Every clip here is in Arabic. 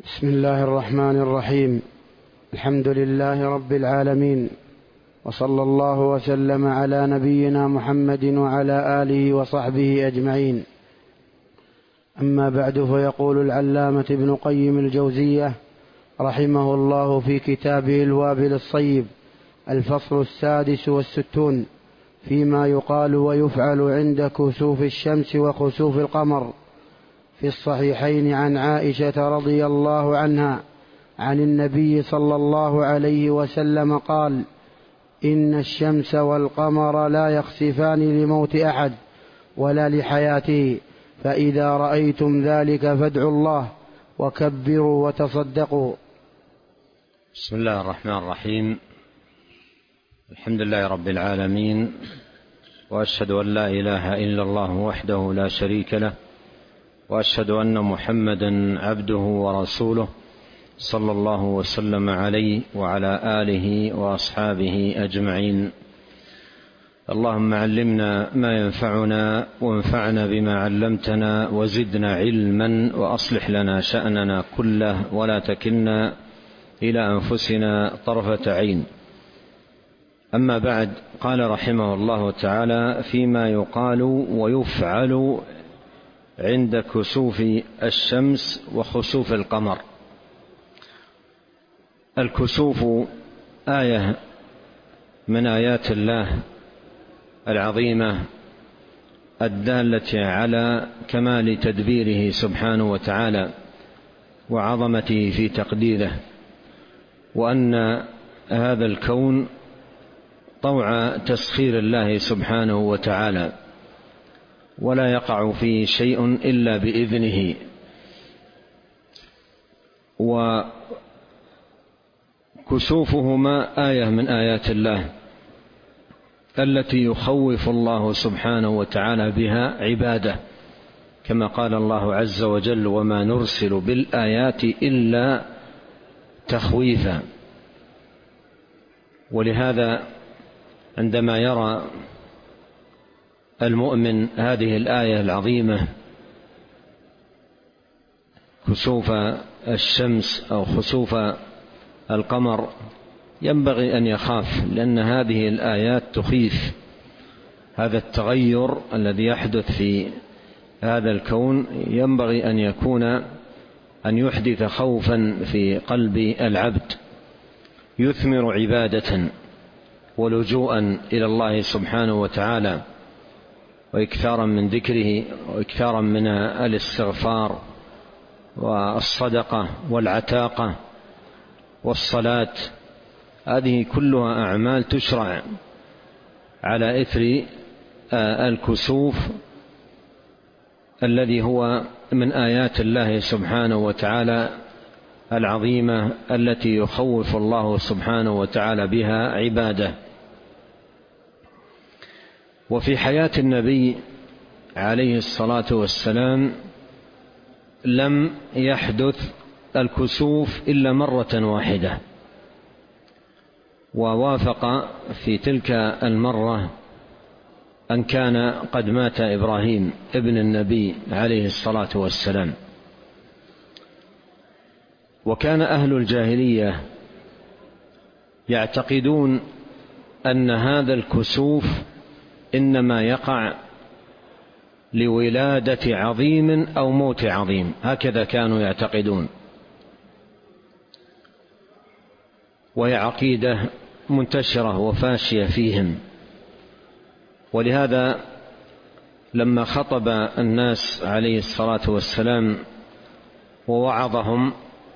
بسم الله الرحمن الرحيم. الحمد لله رب العالمين، وصلى الله وسلم على نبينا محمد وعلى آله وصحبه أجمعين. أما بعد، فيقول العلامة ابن قيم الجوزية رحمه الله في كتابه الوابل الصيب: الفصل 66 فيما يقال ويفعل عند كسوف الشمس وخسوف القمر. في الصحيحين عن عائشة رضي الله عنها عن النبي صلى الله عليه وسلم قال: إن الشمس والقمر لا يخسفان لموت أحد ولا لحياته، فإذا رأيتم ذلك فادعوا الله وكبروا وتصدقوا. بسم الله الرحمن الرحيم. الحمد لله رب العالمين، وأشهد أن لا إله إلا الله وحده لا شريك له، وأشهد أن محمدا عبده ورسوله صلى الله وسلم عليه وعلى آله وأصحابه أجمعين. اللهم علمنا ما ينفعنا، وانفعنا بما علمتنا، وزدنا علما، وأصلح لنا شأننا كله، ولا تكلنا إلى أنفسنا طرفة عين. أما بعد، قال رحمه الله تعالى: فيما يقال ويفعل عند كسوف الشمس وخسوف القمر. الكسوف آية من آيات الله العظيمة الدالة على كمال تدبيره سبحانه وتعالى وعظمته في تقديره، وأن هذا الكون طوع تسخير الله سبحانه وتعالى، ولا يقع فيه شيء إلا بإذنه. وكسوفهما آية من آيات الله التي يخوف الله سبحانه وتعالى بها عباده، كما قال الله عز وجل: وما نرسل بالآيات إلا تخويفا. ولهذا عندما يرى المؤمن هذه الآية العظيمة، كسوف الشمس أو خسوف القمر، ينبغي أن يخاف، لأن هذه الآيات تخيف. هذا التغير الذي يحدث في هذا الكون ينبغي أن يحدث خوفا في قلب العبد، يثمر عبادة ولجوءا إلى الله سبحانه وتعالى، وإكثارا من ذكره، وإكثارا من الاستغفار والصدقة والعتاقة والصلاة. هذه كلها أعمال تشرع على إثر الكسوف الذي هو من آيات الله سبحانه وتعالى العظيمة التي يخوف الله سبحانه وتعالى بها عباده. وفي حياة النبي عليه الصلاة والسلام لم يحدث الكسوف إلا مرة واحدة، ووافق في تلك المرة أن كان قد مات إبراهيم ابن النبي عليه الصلاة والسلام. وكان أهل الجاهلية يعتقدون أن هذا الكسوف إنما يقع لولادة عظيم أو موت عظيم، هكذا كانوا يعتقدون، وهي عقيدة منتشرة وفاشية فيهم. ولهذا لما خطب الناس عليه الصلاة والسلام ووعظهم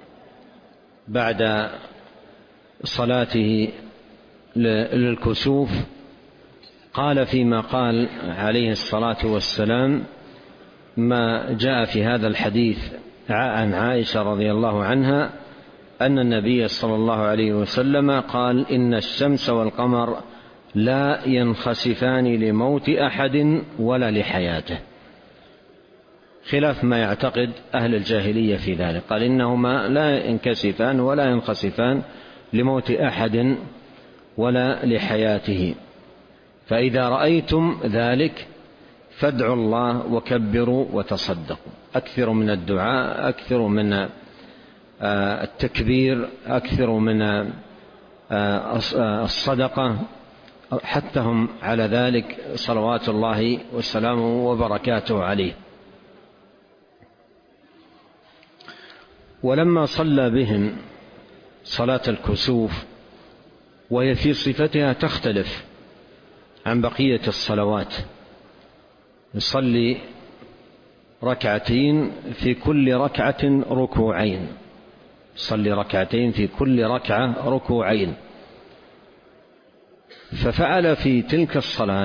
بعد صلاته للكسوف، قال فيما قال عليه الصلاة والسلام ما جاء في هذا الحديث عن عائشة رضي الله عنها أن النبي صلى الله عليه وسلم قال: إن الشمس والقمر لا ينخسفان لموت أحد ولا لحياته، خلاف ما يعتقد أهل الجاهلية في ذلك. قال إنهما لا ينكسفان ولا ينخسفان لموت أحد ولا لحياته، فإذا رأيتم ذلك فادعوا الله وكبروا وتصدقوا. أكثروا من الدعاء، أكثروا من التكبير، أكثروا من الصدقة، حثهم على ذلك صلوات الله وسلامه وبركاته عليه. ولما صلى بهم صلاة الكسوف، وهي في صفتها تختلف عن بقية الصلوات، يصلي ركعتين في كل ركعة ركوعين، يصلي ركعتين في كل ركعة ركوعين. ففعل في تلك الصلاة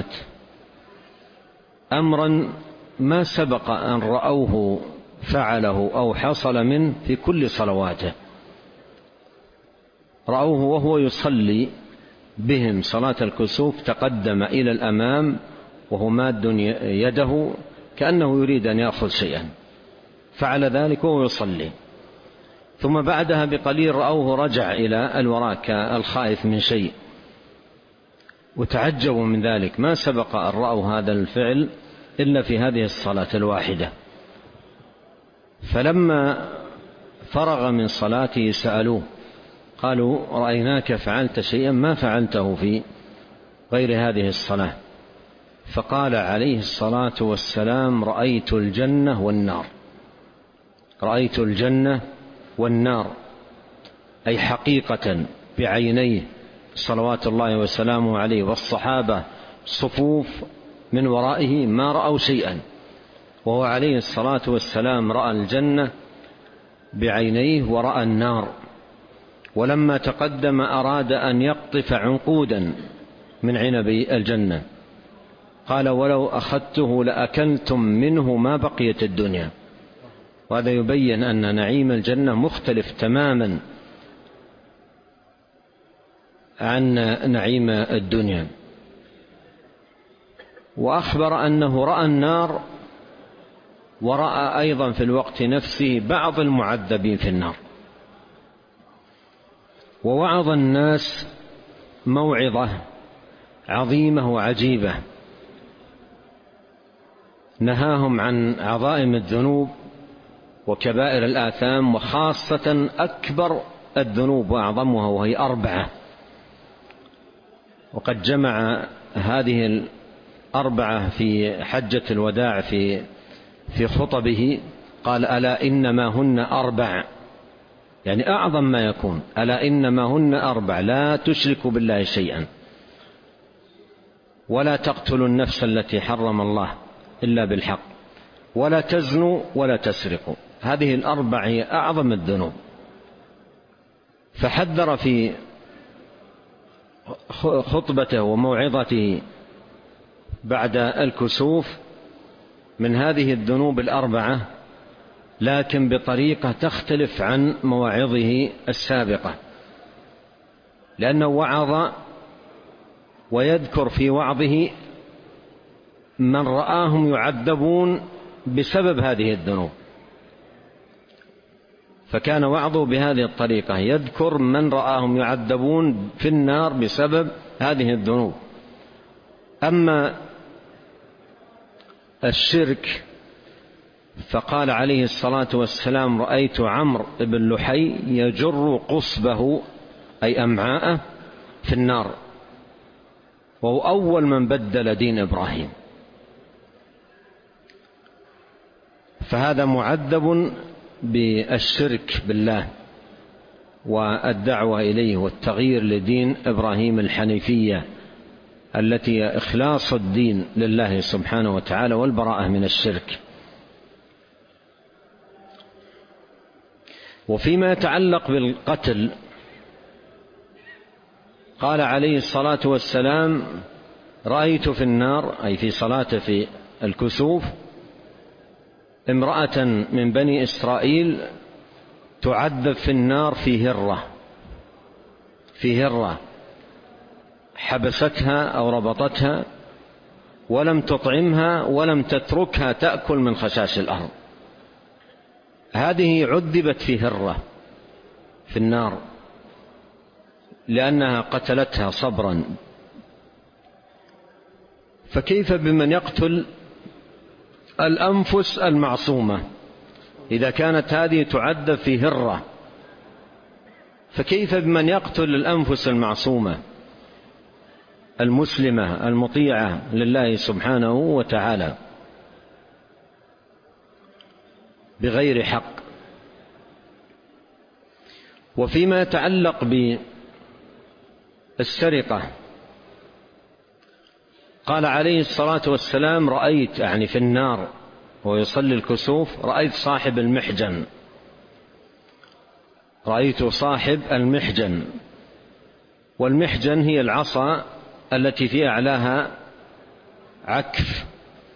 أمرا ما سبق أن رأوه فعله أو حصل منه في كل صلواته. رأوه وهو يصلي بهم صلاة الكسوف، تقدم إلى الأمام وهو ماد يده كأنه يريد أن يأخذ شيئا، فعل ذلك وهو يصلي. ثم بعدها بقليل رأوه رجع إلى الوراء كالخائف من شيء، وتعجبوا من ذلك، ما سبق أن رأوا هذا الفعل إلا في هذه الصلاة الواحدة. فلما فرغ من صلاته سألوه، قالوا رأيناك فعلت شيئا ما فعلته في غير هذه الصلاة. فقال عليه الصلاة والسلام: رأيت الجنة والنار. رأيت الجنة والنار، أي حقيقة بعينيه صلوات الله وسلامه عليه، والصحابة صفوف من ورائه ما رأوا شيئا، وهو عليه الصلاة والسلام رأى الجنة بعينيه ورأى النار. ولما تقدم أراد أن يقطف عنقودا من عنب الجنة، قال: ولو أخذته لأكلتم منه ما بقيت الدنيا. وهذا يبين أن نعيم الجنة مختلف تماما عن نعيم الدنيا. وأخبر أنه رأى النار، ورأى أيضا في الوقت نفسه بعض المعذبين في النار. ووعظ الناس موعظة عظيمة وعجيبة، نهاهم عن عظائم الذنوب وكبائر الآثام، وخاصة أكبر الذنوب وأعظمها، وهي 4. وقد جمع هذه 4 في حجة الوداع في خطبه، قال: ألا إنما هن 4، يعني أعظم ما يكون. ألا إنما هن 4: لا تشركوا بالله شيئا، ولا تقتلوا النفس التي حرم الله إلا بالحق، ولا تزنوا، ولا تسرقوا. هذه 4 هي أعظم الذنوب. فحذر في خطبته وموعظته بعد الكسوف من هذه الذنوب 4، لكن بطريقة تختلف عن مواعظه السابقة، لأنه وعظ ويذكر في وعظه من رآهم يعذبون بسبب هذه الذنوب، فكان وعظه بهذه الطريقة، يذكر من رآهم يعذبون في النار بسبب هذه الذنوب. أما الشرك فقال عليه الصلاة والسلام: رأيت عمرو بن لحي يجر قصبه، أي أمعاءه، في النار، وهو أول من بدل دين إبراهيم. فهذا معذب بالشرك بالله والدعوة إليه والتغيير لدين إبراهيم الحنيفية، التي هي إخلاص الدين لله سبحانه وتعالى والبراءة من الشرك. وفيما يتعلق بالقتل، قال عليه الصلاة والسلام: رأيت في النار، أي في صلاته في الكسوف، امرأة من بني إسرائيل تعذب في النار في هرة حبستها أو ربطتها، ولم تطعمها ولم تتركها تأكل من خشاش الأرض. هذه عذبت في هرة في النار لأنها قتلتها صبرا، فكيف بمن يقتل الأنفس المعصومة؟ إذا كانت هذه تعذب في هرة فكيف بمن يقتل الأنفس المعصومة المسلمة المطيعة لله سبحانه وتعالى بغير حق. وفيما يتعلق بالسرقة قال عليه الصلاة والسلام: رأيت، يعني في النار ويصلي الكسوف، رأيت صاحب المحجن، رأيت صاحب المحجن. والمحجن هي العصا التي في أعلاها عكف.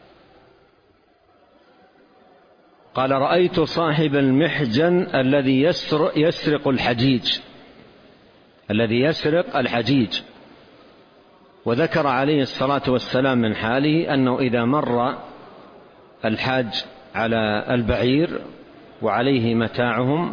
قال: رأيت صاحب المحجن الذي يسرق الحجيج، الذي يسرق الحجيج. وذكر عليه الصلاة والسلام من حاله أنه إذا مر الحاج على البعير وعليه متاعهم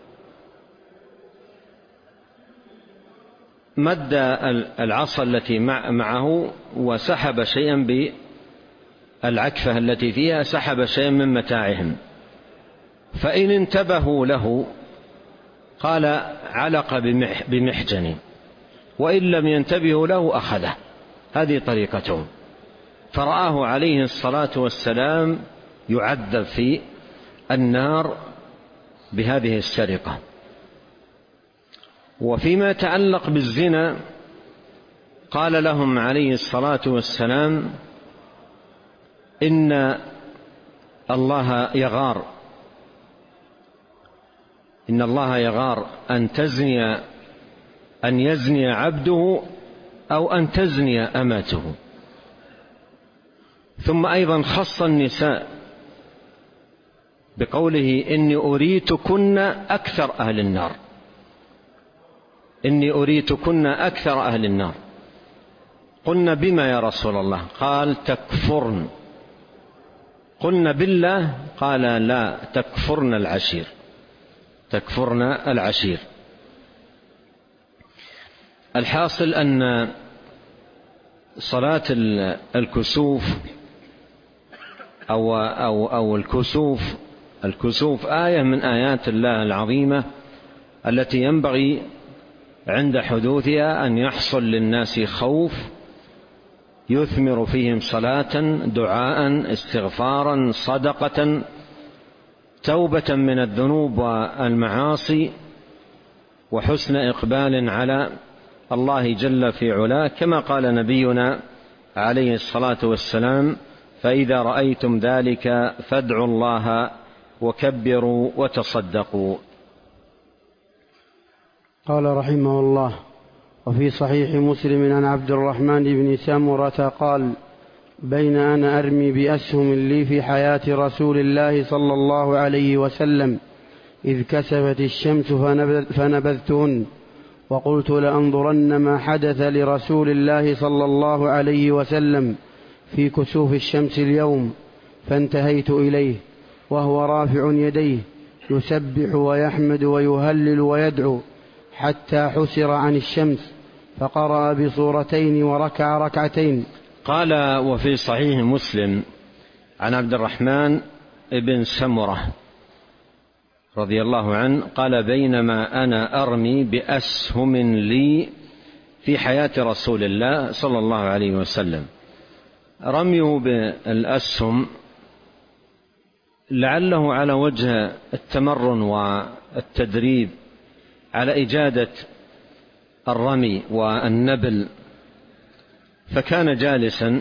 مد العصا التي معه وسحب شيئا بالعكفة التي فيها، سحب شيئا من متاعهم، فإن انتبهوا له قال: علق بمحجن، وإن لم ينتبهوا له أخذه. هذه طريقتهم. فرآه عليه الصلاة والسلام يعذب في النار بهذه السرقة. وفيما يتعلق بالزنا قال لهم عليه الصلاة والسلام: إن الله يغار، إن الله يغار أن يزني عبده أو أن تزني أمته. ثم أيضا خص النساء بقوله: إني أريتكن أكثر أهل النار، إني أريتكن أكثر أهل النار. قلنا: بما يا رسول الله؟ قال: تكفرن. قلنا: بالله؟ قال: لا، تكفرن العشير، تكفرن العشير. الحاصل أن صلاة الكسوف أو الكسوف آية من آيات الله العظيمة التي ينبغي عند حدوثها أن يحصل للناس خوف يثمر فيهم صلاة، دعاء، استغفارا، صدقة، توبة من الذنوب والمعاصي، وحسن إقبال على الله جل في علاه، كما قال نبينا عليه الصلاة والسلام: فإذا رأيتم ذلك فادعوا الله وكبروا وتصدقوا. قال رحمه الله: وفي صحيح مسلم عن عبد الرحمن بن سمرة قال: بين أنا أرمي بأسهم لي في حياة رسول الله صلى الله عليه وسلم إذ كسفت الشمس فنبذتهن، وقلت لأنظرن ما حدث لرسول الله صلى الله عليه وسلم في كسوف الشمس اليوم، فانتهيت إليه وهو رافع يديه يسبح ويحمد ويهلل ويدعو حتى حسر عن الشمس، فقرأ بصورتين وركع ركعتين. قال: وفي صحيح مسلم عن عبد الرحمن بن سمرة رضي الله عنه قال: بينما أنا أرمي بأسهم لي في حياة رسول الله صلى الله عليه وسلم. رميه بالأسهم لعله على وجه التمرن والتدريب على إجادة الرمي والنبل، فكان جالسا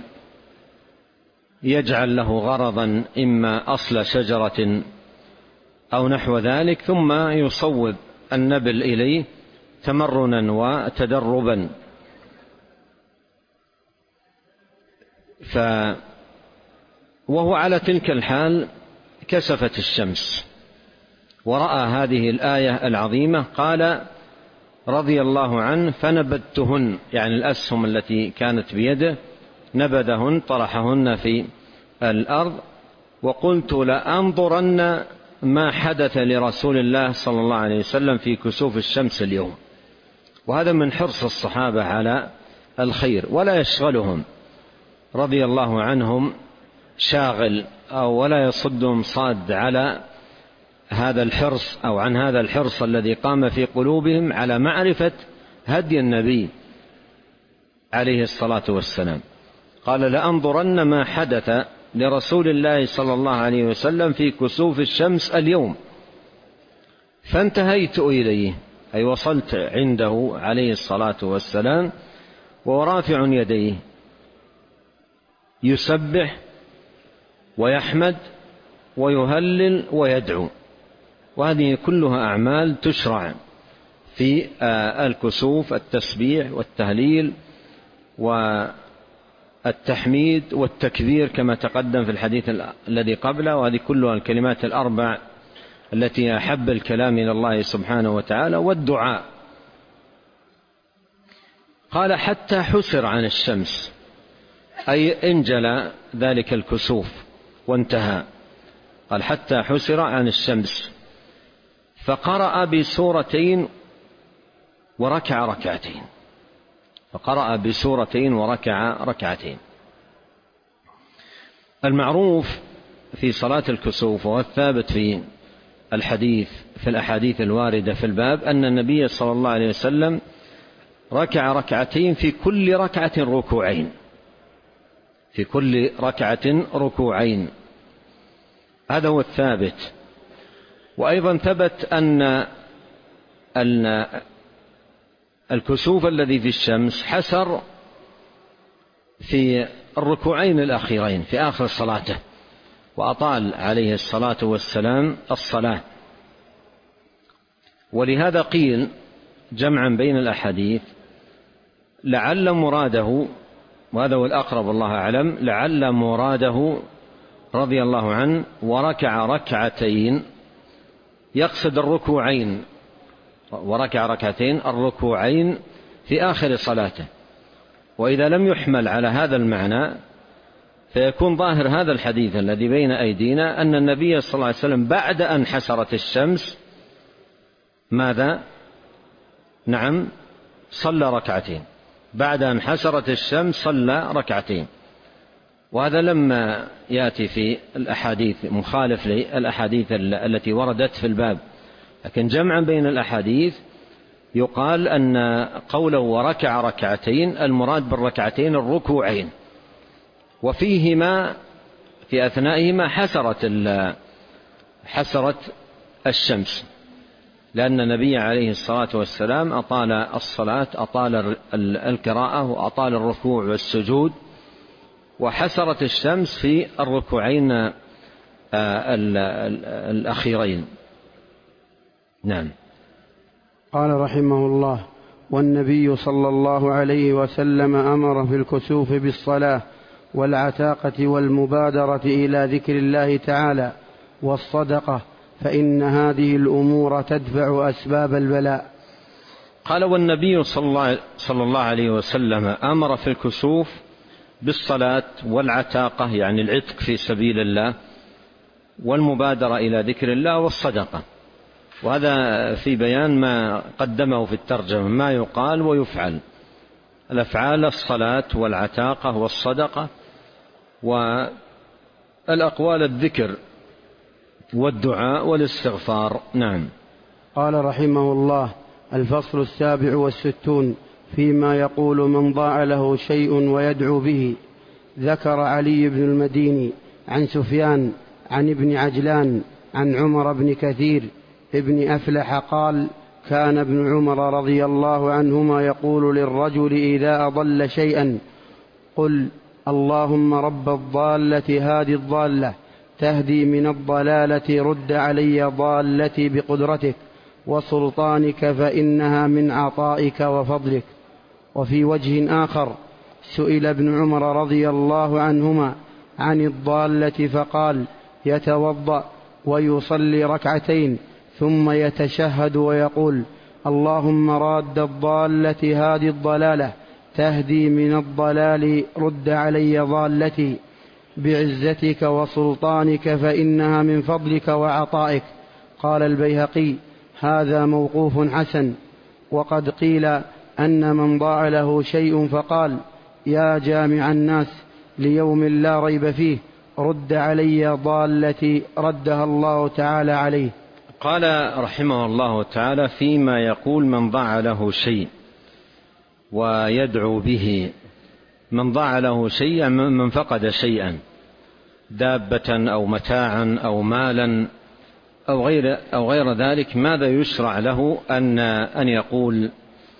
يجعل له غرضا، إما أصل شجرة أو نحو ذلك، ثم يصوب النبل إليه تمرنا وتدربا. وهو على تلك الحال كسفت الشمس ورأى هذه الآية العظيمة. قال رضي الله عنه: فنبذتهن، يعني الأسهم التي كانت بيده نبذهن، طرحهن في الأرض، وقلت لأنظرن ما حدث لرسول الله صلى الله عليه وسلم في كسوف الشمس اليوم. وهذا من حرص الصحابة على الخير، ولا يشغلهم رضي الله عنهم شاغل، أو ولا يصدهم صاد على هذا الحرص أو عن هذا الحرص الذي قام في قلوبهم على معرفة هدي النبي عليه الصلاة والسلام. قال: لأنظرن ما حدث لرسول الله صلى الله عليه وسلم في كسوف الشمس اليوم. فانتهيت إليه، أي وصلت عنده عليه الصلاة والسلام ورافع يديه يسبح ويحمد ويهلل ويدعو، وهذه كلها أعمال تشرع في الكسوف: التسبيح والتهليل والتحميد والتكبير كما تقدم في الحديث الذي قبله، وهذه كلها الكلمات الأربع التي أحب الكلام إلى الله سبحانه وتعالى، والدعاء. قال: حتى حسر عن الشمس، أي انجلى ذلك الكسوف وانتهى. قال: حتى حسر عن الشمس، فقرأ بسورتين وركع ركعتين. فقرأ بسورتين وركع ركعتين. المعروف في صلاة الكسوف والثابت في الأحاديث الواردة في الباب أن النبي صلى الله عليه وسلم ركع ركعتين في كل ركعة ركوعين، في كل ركعة ركوعين، هذا هو الثابت. وأيضا ثبت أن الكسوف الذي في الشمس حسر في الركوعين الأخيرين في آخر صلاته، وأطال عليه الصلاة والسلام الصلاة. ولهذا قيل جمعا بين الأحاديث لعل مراده، وهذا هو الأقرب والله أعلم، لعل مراده رضي الله عنه وركع ركعتين يقصد الركوعين، وركع ركعتين الركوعين في آخر صلاته. وإذا لم يحمل على هذا المعنى فيكون ظاهر هذا الحديث الذي بين أيدينا أن النبي صلى الله عليه وسلم بعد أن حسرت الشمس ماذا؟ نعم، صلى ركعتين. بعد أن حسرت الشمس صلى ركعتين، وهذا لما يأتي في الأحاديث مخالف للأحاديث التي وردت في الباب. لكن جمعا بين الأحاديث يقال أن قوله وركع ركعتين المراد بالركعتين الركوعين، وفيهما في أثنائهما حسرت الشمس، لأن النبي عليه الصلاة والسلام أطال الصلاة، أطال القراءة، وأطال الركوع والسجود، وحسرت الشمس في الركوعين الأخيرين. نعم. قال رحمه الله: والنبي صلى الله عليه وسلم أمر في الكسوف بالصلاة والعتاقة والمبادرة إلى ذكر الله تعالى والصدقة، فإن هذه الأمور تدفع أسباب البلاء. قال: والنبي صلى الله عليه وسلم أمر في الكسوف بالصلاة والعتاقة، يعني العتق في سبيل الله، والمبادرة إلى ذكر الله، والصدقة. وهذا في بيان ما قدمه في الترجمة، ما يقال ويفعل. الأفعال: الصلاة والعتاقة والصدقة، والأقوال: الذكر والدعاء والاستغفار. نعم. قال رحمه الله: الفصل 67 فيما يقول من ضاع له شيء ويدعو به. ذكر علي بن المديني عن سفيان عن ابن عجلان عن عمر بن كثير ابن أفلح قال: كان ابن عمر رضي الله عنهما يقول للرجل إذا أضل شيئا: قل اللهم رب الضالة هذه الضالة تهدي من الضلالة، رد علي ضالتي بقدرتك وسلطانك، فإنها من عطائك وفضلك. وفي وجه آخر سئل ابن عمر رضي الله عنهما عن الضالة فقال: يتوضأ ويصلي ركعتين ثم يتشهد ويقول: اللهم راد الضالة هذه الضلالة تهدي من الضلال، رد علي ضالتي بعزتك وسلطانك، فإنها من فضلك وعطائك. قال البيهقي: هذا موقوف حسن. وقد قيل أن من ضاع له شيء فقال: يا جامع الناس ليوم لا ريب فيه، رد علي ضالتي، ردها الله تعالى عليه. قال رحمه الله تعالى: فيما يقول من ضاع له شيء ويدعو به. من ضاع له شيء من فقد شيئا، دابة أو متاعا أو مالا أو غير ذلك، ماذا يشرع له أن يقول؟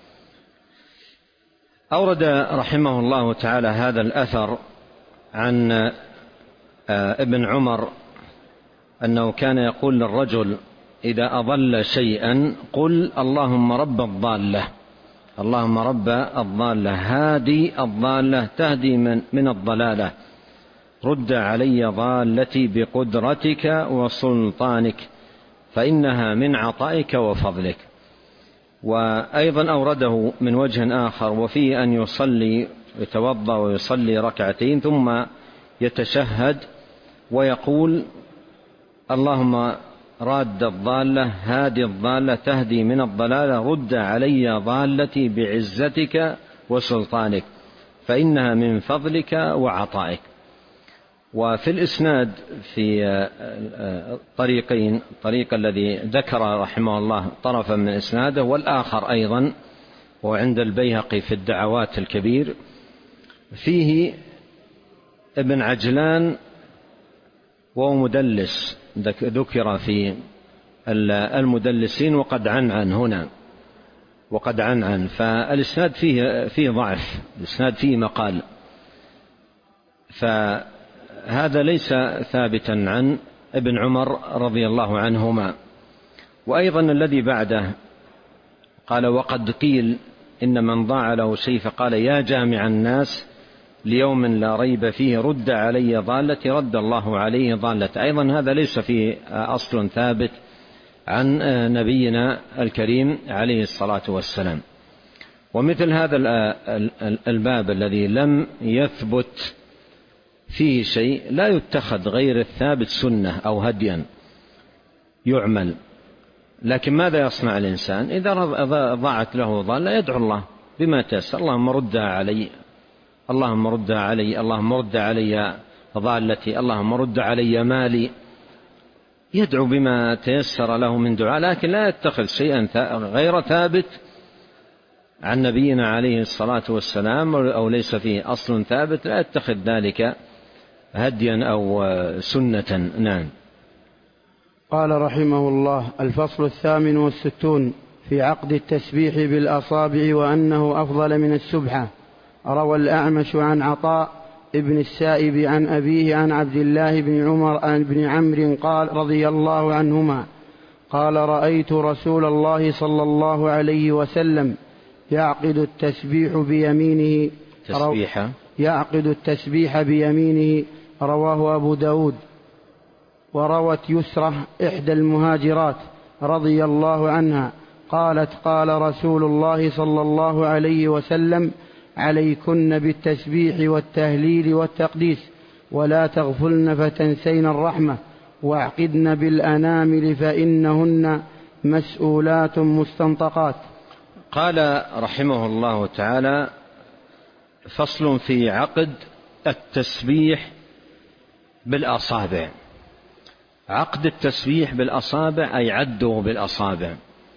أورد رحمه الله تعالى هذا الأثر عن ابن عمر أنه كان يقول للرجل إذا أضل شيئا: قل اللهم رب الضالة، اللهم رب الضالة، هادي الضالة، تهدي من الضلالة، رد علي ضالتي بقدرتك وسلطانك، فإنها من عطائك وفضلك. وأيضا أورده من وجه آخر: وفيه أن يصلي، يتوضأ ويصلي ركعتين ثم يتشهد ويقول: اللهم راد الضالة، هادي الضالة، تهدي من الضلالة، رد علي ضالتي بعزتك وسلطانك، فإنها من فضلك وعطائك. وفي الإسناد في طريقين: الطريق الذي ذكر رحمه الله طرفا من إسناده، والآخر أيضا وعند البيهقي في الدعوات الكبير، فيه ابن عجلان وهو مدلس، ذكر في المدلسين وقد عنعن هنا، وقد عنعن، فالإسناد فيه ضعف، الإسناد فيه مقال، فهذا ليس ثابتا عن ابن عمر رضي الله عنهما. وأيضا الذي بعده قال: وقد قيل إن من ضاع له شيء فقال: يا جامع الناس ليوم لا ريب فيه، رد علي ضالتي، رد الله عليه ضالته. أيضا هذا ليس فيه أصل ثابت عن نبينا الكريم عليه الصلاة والسلام. ومثل هذا الباب الذي لم يثبت فيه شيء لا يتخذ غير الثابت سنة أو هديا يعمل. لكن ماذا يصنع الإنسان إذا ضاعت له ضالة؟ يدعو الله بما تيسر: اللهم ردها علي، اللهم ردها علي، اللهم رد علي ضالتي، اللهم رد علي مالي. يدعو بما تيسر له من دعاء، لكن لا يتخذ شيئا غير ثابت عن نبينا عليه الصلاة والسلام أو ليس فيه أصل ثابت، لا يتخذ ذلك هديا أو سنة. نعم. قال رحمه الله: الفصل 68 في عقد التسبيح بالأصابع وأنه أفضل من السبحة. روى الأعمش عن عطاء ابن السائب عن أبيه عن عبد الله بن عمر بن عمرو قال رضي الله عنهما قال: رأيت رسول الله صلى الله عليه وسلم يعقد التسبيح بيمينه، يعقد التسبيح بيمينه. رواه أبو داود. وروت يسرة إحدى المهاجرات رضي الله عنها قالت: قال رسول الله صلى الله عليه وسلم: عليكن بالتسبيح والتهليل والتقديس، ولا تغفلن فتنسين الرحمة، واعقدن بالأنامل فإنهن مسؤولات مستنطقات. قال رحمه الله تعالى: فصل في عقد التسبيح بالأصابع. عقد التسبيح بالأصابع أي عده بالأصابع،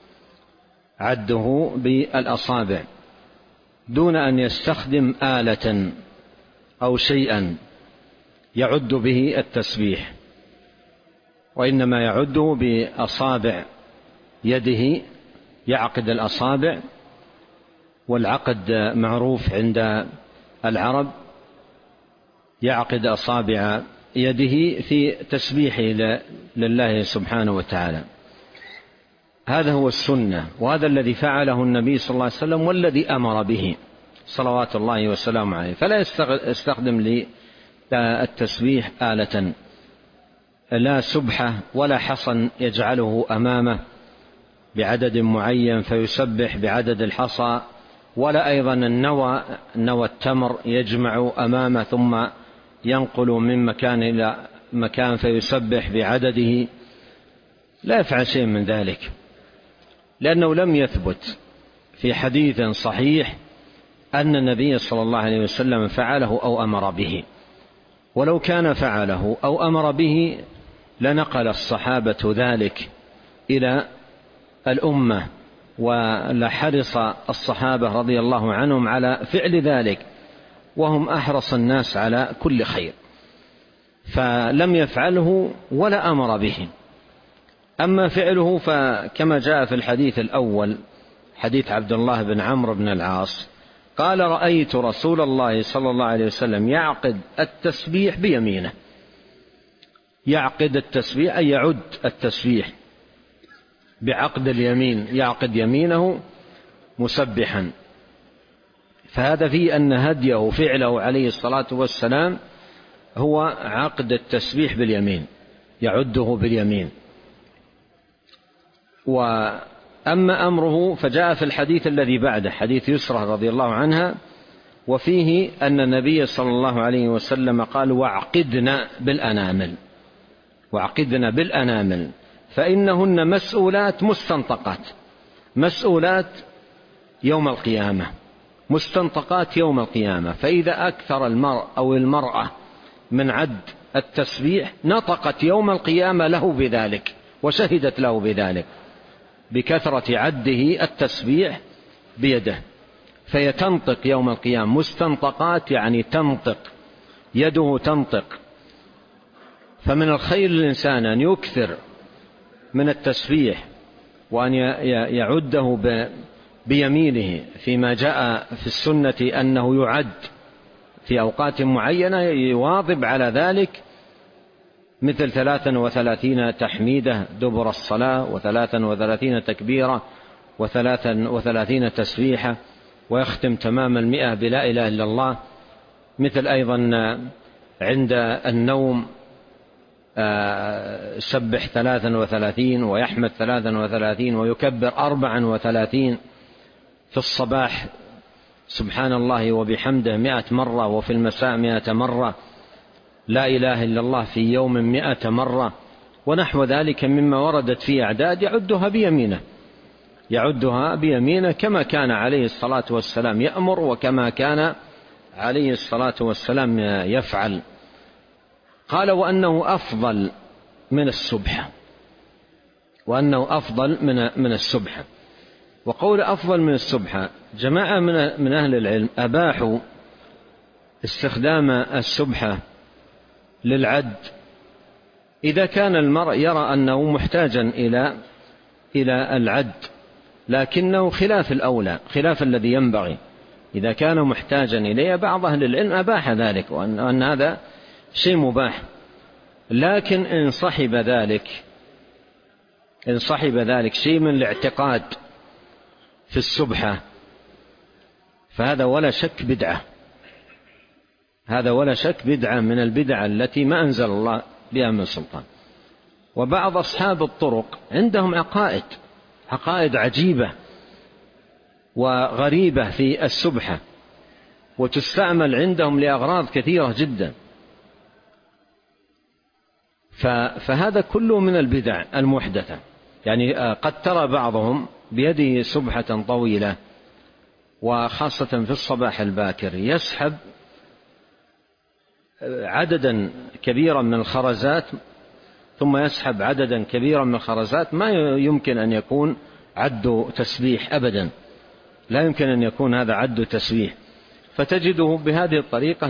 عده بالأصابع دون أن يستخدم آلة أو شيئا يعد به التسبيح، وإنما يعده بأصابع يده، يعقد الأصابع. والعقد معروف عند العرب، يعقد أصابع يده في تسبيحه لله سبحانه وتعالى. هذا هو السنة، وهذا الذي فعله النبي صلى الله عليه وسلم والذي أمر به صلوات الله وسلامه عليه. فلا يستخدم للتسبيح آلة، لا سبحة ولا حصن يجعله أمامه بعدد معين فيسبح بعدد الحصى، ولا أيضا النوى التمر يجمع أمامه ثم ينقل من مكان إلى مكان فيسبح بعدده. لا يفعل شيء من ذلك، لأنه لم يثبت في حديث صحيح أن النبي صلى الله عليه وسلم فعله أو أمر به. ولو كان فعله أو أمر به لنقل الصحابة ذلك إلى الأمة، ولحرص الصحابة رضي الله عنهم على فعل ذلك، وهم أحرص الناس على كل خير، فلم يفعله ولا أمر به. أما فعله فكما جاء في الحديث الأول، حديث عبد الله بن عمرو بن العاص قال: رأيت رسول الله صلى الله عليه وسلم يعقد التسبيح بيمينه. يعقد التسبيح أي يعد التسبيح بعقد اليمين، يعقد يمينه مسبحا. فهذا فيه أن هديه فعله عليه الصلاة والسلام هو عقد التسبيح باليمين، يعده باليمين. وأما أمره فجاء في الحديث الذي بعده، حديث يسرى رضي الله عنها، وفيه أن النبي صلى الله عليه وسلم قال: واعقدنا بالأنامل، واعقدنا بالأنامل فإنهن مسؤولات مستنطقات، مسؤولات يوم القيامة، مستنطقات يوم القيامة. فإذا أكثر المرء أو المرأة من عد التسبيح نطقت يوم القيامة له بذلك وشهدت له بذلك، بكثرة عده التسبيح بيده، فيتنطق يوم القيامة. مستنطقات يعني تنطق، يده تنطق. فمن الخير للإنسان أن يكثر من التسبيح وأن يعده بيمينه، فيما جاء في السنة أنه يعد في أوقات معينة، يواظب على ذلك، مثل 33 تحميدة دبر الصلاة، و33 تكبيرة، و33 تسبيحة، ويختم تمام 100 بلا إله إلا الله. مثل أيضا عند النوم سبح 33 ويحمد 33 ويكبر 34. في الصباح سبحان الله وبحمده 100 مرة، وفي المساء 100 مرة، لا إله إلا الله في يوم 100 مرة، ونحو ذلك مما وردت في أعداد يعدها بيمينه، يعدها بيمينه كما كان عليه الصلاة والسلام يأمر، وكما كان عليه الصلاة والسلام يفعل. قال: وأنه أفضل من السبحة، وأنه أفضل من السبحة. وقول أفضل من السبحة، جماعة من أهل العلم أباحوا استخدام السبحة للعد إذا كان المرء يرى أنه محتاجا إلى العد، لكنه خلاف الأولى، خلاف الذي ينبغي. إذا كان محتاجا إليه بعض أهل العلم أباح ذلك، وأن هذا شيء مباح. لكن إن صحب ذلك شيء من الاعتقاد في السبحة فهذا ولا شك بدعة، هذا ولا شك بدعة من البدع التي ما أنزل الله بها من سلطان. وبعض أصحاب الطرق عندهم عقائد عجيبة وغريبة في السبحة، وتستعمل عندهم لأغراض كثيرة جدا. فهذا كله من البدع المحدثة. يعني قد ترى بعضهم بيده سبحة طويلة، وخاصة في الصباح الباكر يسحب عددا كبيرا من الخرزات، ثم يسحب عددا كبيرا من الخرزات ما يمكن أن يكون عد تسبيح أبدا، لا يمكن أن يكون هذا عد تسبيح. فتجده بهذه الطريقة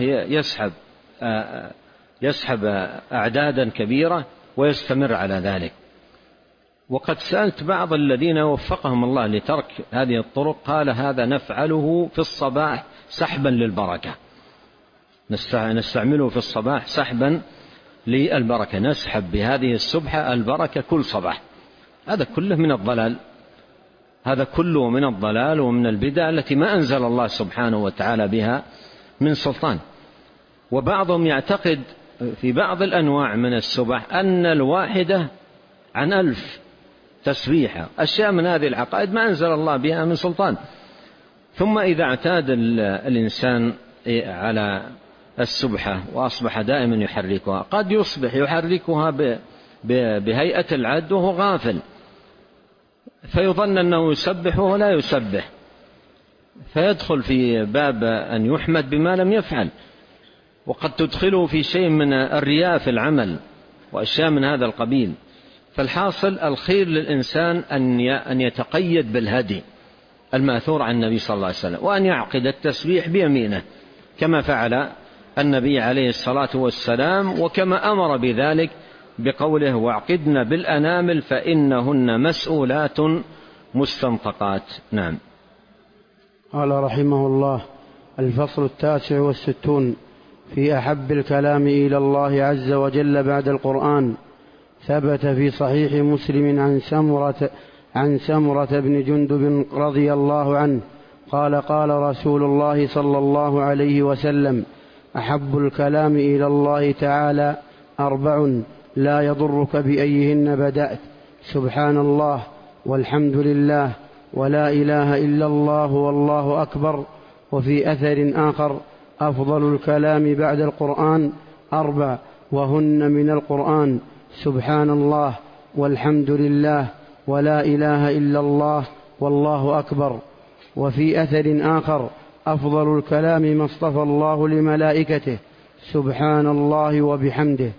يسحب أعدادا كبيرة ويستمر على ذلك. وقد سألت بعض الذين وفقهم الله لترك هذه الطرق، قال: هذا نفعله في الصباح سحبا للبركة، نستعمله في الصباح سحبا للبركة، نسحب بهذه السبحة البركة كل صباح. هذا كله من الضلال، هذا كله من الضلال ومن البدع التي ما أنزل الله سبحانه وتعالى بها من سلطان. وبعضهم يعتقد في بعض الأنواع من السبح أن الواحدة عن 1000 تسبيحة، أشياء من هذه العقائد ما أنزل الله بها من سلطان. ثم إذا اعتاد الإنسان على السبحة وأصبح دائما يحركها، قد يصبح يحركها بهيئة العد وهو غافل، فيظن أنه يسبح وهو لا يسبح، فيدخل في باب أن يحمد بما لم يفعل. وقد تدخله في شيء من الرياء في العمل وأشياء من هذا القبيل. فالحاصل الخير للإنسان أن يتقيد بالهدي المأثور عن النبي صلى الله عليه وسلم، وأن يعقد التسبيح بيمينه كما فعل النبي عليه الصلاة والسلام، وكما أمر بذلك بقوله واعقدن بالأنامل فإنهن مسؤولات مستنطقات. نعم. قال رحمه الله: الفصل 69 في أحب الكلام إلى الله عز وجل بعد القرآن. ثبت في صحيح مسلم عن سمرة بن جندب رضي الله عنه قال: قال رسول الله صلى الله عليه وسلم: أحب الكلام إلى الله تعالى 4 لا يضرك بأيهن بدأت: سبحان الله، والحمد لله، ولا إله إلا الله، والله أكبر. وفي أثر آخر: أفضل الكلام بعد القرآن 4 وهن من القرآن: سبحان الله، والحمد لله، ولا إله إلا الله، والله أكبر. وفي أثر آخر: أفضل الكلام ما اصطفى الله لملائكته: سبحان الله وبحمده.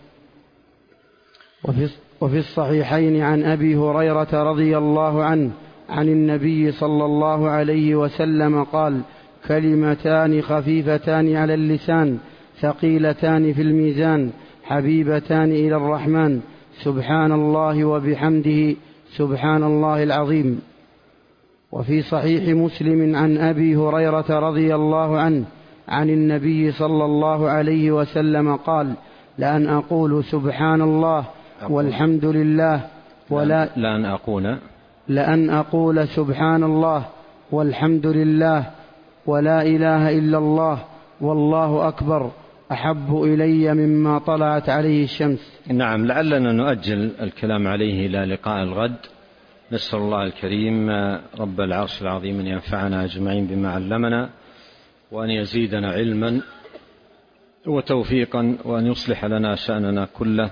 وفي الصحيحين عن أبي هريرة رضي الله عنه عن النبي صلى الله عليه وسلم قال: كلمتان خفيفتان على اللسان ثقيلتان في الميزان حبيبتان إلى الرحمن: سبحان الله وبحمده، سبحان الله العظيم. وفي صحيح مسلم عن أبي هريرة رضي الله عنه عن النبي صلى الله عليه وسلم قال: لأن أقول سبحان الله والحمد لله لأن أقول سبحان الله والحمد لله ولا إله إلا الله والله أكبر أحب إلي مما طلعت عليه الشمس. نعم، لعلنا نؤجل الكلام عليه إلى لقاء الغد. نسأل الله الكريم رب العرش العظيم أن ينفعنا أجمعين بما علمنا، وأن يزيدنا علما وتوفيقا، وأن يصلح لنا شأننا كله،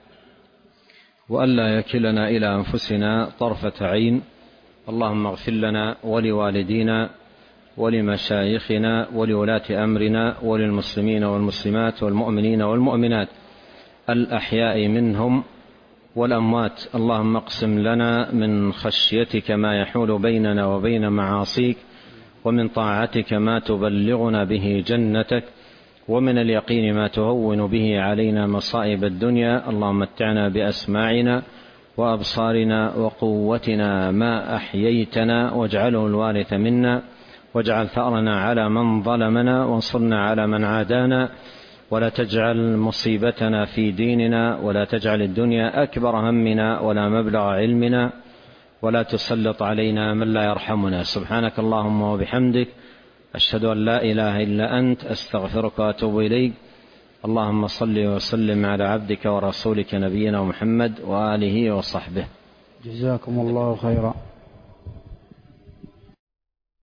وألا يكلنا إلى أنفسنا طرفة عين. اللهم اغفر لنا ولوالدينا ولمشايخنا ولولاة أمرنا وللمسلمين والمسلمات والمؤمنين والمؤمنات الأحياء منهم والأموات. اللهم اقسم لنا من خشيتك ما يحول بيننا وبين معاصيك، ومن طاعتك ما تبلغنا به جنتك، ومن اليقين ما تهون به علينا مصائب الدنيا. اللهم متعنا بأسماعنا وأبصارنا وقوتنا ما أحييتنا، واجعله الوارث منا، واجعل ثأرنا على من ظلمنا، وانصرنا على من عادانا، ولا تجعل مصيبتنا في ديننا، ولا تجعل الدنيا أكبر همنا ولا مبلغ علمنا، ولا تسلط علينا من لا يرحمنا. سبحانك اللهم وبحمدك، أشهد أن لا إله إلا أنت، أستغفرك وأتوب إليك. اللهم صل وسلم على عبدك ورسولك نبينا محمد وآله وصحبه. جزاكم الله خيرا.